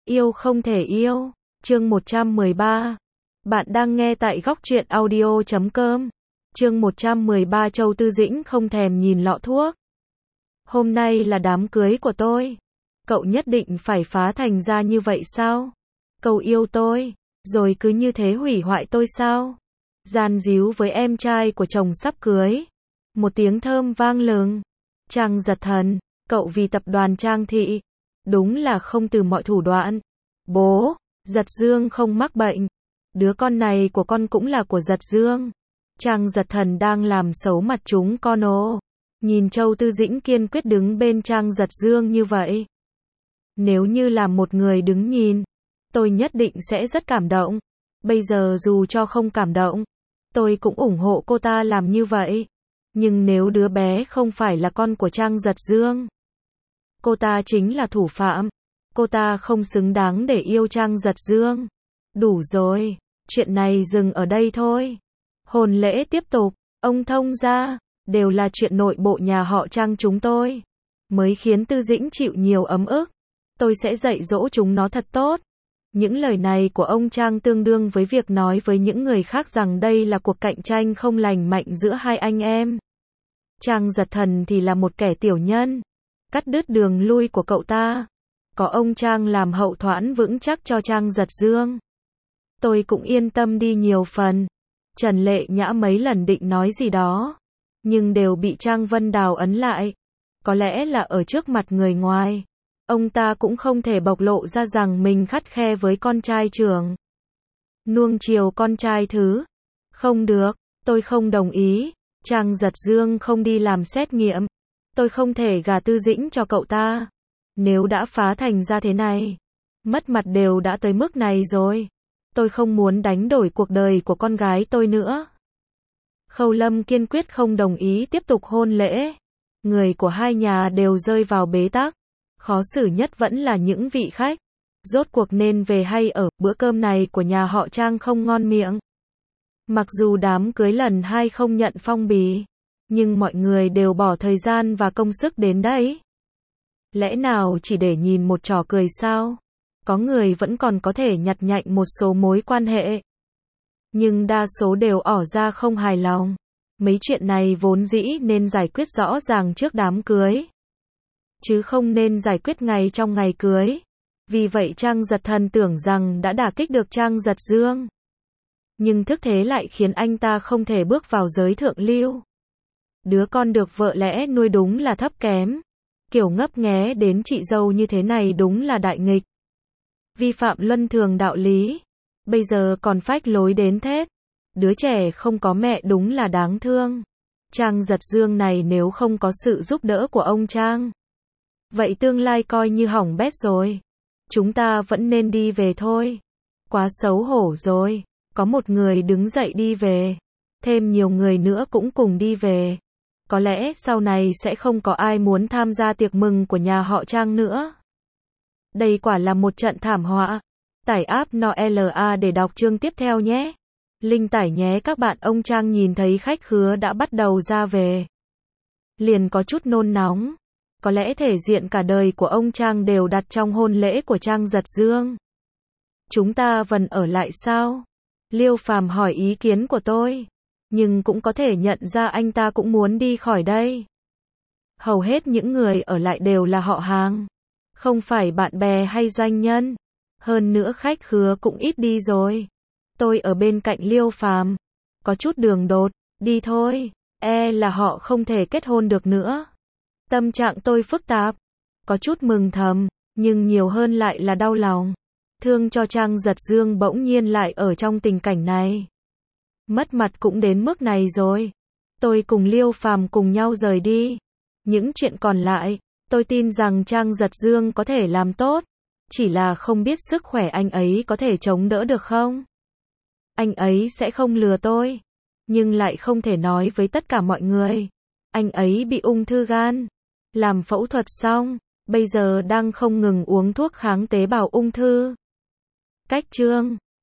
Yêu không thể yêu. Chương 113. Bạn đang nghe tại góc truyện audio.com. Chương 113. Châu Tư Dĩnh không thèm nhìn lọ thuốc. Hôm nay là đám cưới của tôi. Cậu nhất định phải phá thành ra như vậy sao? Cậu yêu tôi, rồi cứ như thế hủy hoại tôi sao? Gian díu với em trai của chồng sắp cưới. Một tiếng thơm vang lừng. Trang Giật Thần, cậu vì tập đoàn Trang Thị. Đúng là không từ mọi thủ đoạn. Bố, Giật Dương không mắc bệnh. Đứa con này của con cũng là của Giật Dương. Trang Giật Thần đang làm xấu mặt chúng con ồ. Nhìn Châu Tư Dĩnh kiên quyết đứng bên Trang Giật Dương như vậy. Nếu như là một người đứng nhìn, tôi nhất định sẽ rất cảm động. Bây giờ dù cho không cảm động, tôi cũng ủng hộ cô ta làm như vậy. Nhưng nếu đứa bé không phải là con của Trang Giật Dương, cô ta chính là thủ phạm. Cô ta không xứng đáng để yêu Trang Giật Dương. Đủ rồi, chuyện này dừng ở đây thôi. Hôn lễ tiếp tục, ông thông gia, đều là chuyện nội bộ nhà họ Trang chúng tôi. Mới khiến Tư Dĩnh chịu nhiều ấm ức. Tôi sẽ dạy dỗ chúng nó thật tốt. Những lời này của ông Trang tương đương với việc nói với những người khác rằng đây là cuộc cạnh tranh không lành mạnh giữa hai anh em. Trang Giật Thần thì là một kẻ tiểu nhân, cắt đứt đường lui của cậu ta. Có ông Trang làm hậu thuẫn vững chắc cho Trang Giật Dương, tôi cũng yên tâm đi nhiều phần. Trần Lệ Nhã mấy lần định nói gì đó, nhưng đều bị Trang Vân Đào ấn lại. Có lẽ là ở trước mặt người ngoài, ông ta cũng không thể bộc lộ ra rằng mình khắt khe với con trai trưởng. Nuông chiều con trai thứ. Không được, tôi không đồng ý. Trang Giật Dương không đi làm xét nghiệm. Tôi không thể gả Tư Dĩnh cho cậu ta. Nếu đã phá thành ra thế này, mất mặt đều đã tới mức này rồi. Tôi không muốn đánh đổi cuộc đời của con gái tôi nữa. Khâu Lâm kiên quyết không đồng ý tiếp tục hôn lễ. Người của hai nhà đều rơi vào bế tắc. Khó xử nhất vẫn là những vị khách. Rốt cuộc nên về hay ở, bữa cơm này của nhà họ Trang không ngon miệng. Mặc dù đám cưới lần 2 không nhận phong bì, nhưng mọi người đều bỏ thời gian và công sức đến đấy. Lẽ nào chỉ để nhìn một trò cười sao? Có người vẫn còn có thể nhặt nhạnh một số mối quan hệ, nhưng đa số đều tỏ ra không hài lòng. Mấy chuyện này vốn dĩ nên giải quyết rõ ràng trước đám cưới, chứ không nên giải quyết ngay trong ngày cưới. Vì vậy Trang Giật Thần tưởng rằng đã đả kích được Trang Giật Dương, nhưng thức thế lại khiến anh ta không thể bước vào giới thượng lưu. Đứa con được vợ lẽ nuôi đúng là thấp kém. Kiểu ngấp nghé đến chị dâu như thế này đúng là đại nghịch. Vi phạm luân thường đạo lý. Bây giờ còn phách lối đến thế. Đứa trẻ không có mẹ đúng là đáng thương. Trang Giật Dương này nếu không có sự giúp đỡ của ông Trang, vậy tương lai coi như hỏng bét rồi. Chúng ta vẫn nên đi về thôi. Quá xấu hổ rồi. Có một người đứng dậy đi về. Thêm nhiều người nữa cũng cùng đi về. Có lẽ sau này sẽ không có ai muốn tham gia tiệc mừng của nhà họ Trang nữa. Đây quả là một trận thảm họa. Tải app Noela để đọc chương tiếp theo nhé. Link tải nhé các bạn. Ông Trang nhìn thấy khách khứa đã bắt đầu ra về, liền có chút nôn nóng. Có lẽ thể diện cả đời của ông Trang đều đặt trong hôn lễ của Trang Giật Dương. Chúng ta vẫn ở lại sao? Liêu Phàm hỏi ý kiến của tôi. Nhưng cũng có thể nhận ra anh ta cũng muốn đi khỏi đây. Hầu hết những người ở lại đều là họ hàng, không phải bạn bè hay doanh nhân. Hơn nữa khách khứa cũng ít đi rồi. Tôi ở bên cạnh Liêu Phàm, có chút đường đột. Đi thôi, là họ không thể kết hôn được nữa. Tâm trạng tôi phức tạp, có chút mừng thầm, nhưng nhiều hơn lại là đau lòng. Thương cho Trang Giật Dương bỗng nhiên lại ở trong tình cảnh này. Mất mặt cũng đến mức này rồi. Tôi cùng Liêu Phàm cùng nhau rời đi. Những chuyện còn lại, tôi tin rằng Trang Giật Dương có thể làm tốt. Chỉ là không biết sức khỏe anh ấy có thể chống đỡ được không? Anh ấy sẽ không lừa tôi, nhưng lại không thể nói với tất cả mọi người. Anh ấy bị ung thư gan, làm phẫu thuật xong, bây giờ đang không ngừng uống thuốc kháng tế bào ung thư. Cách chương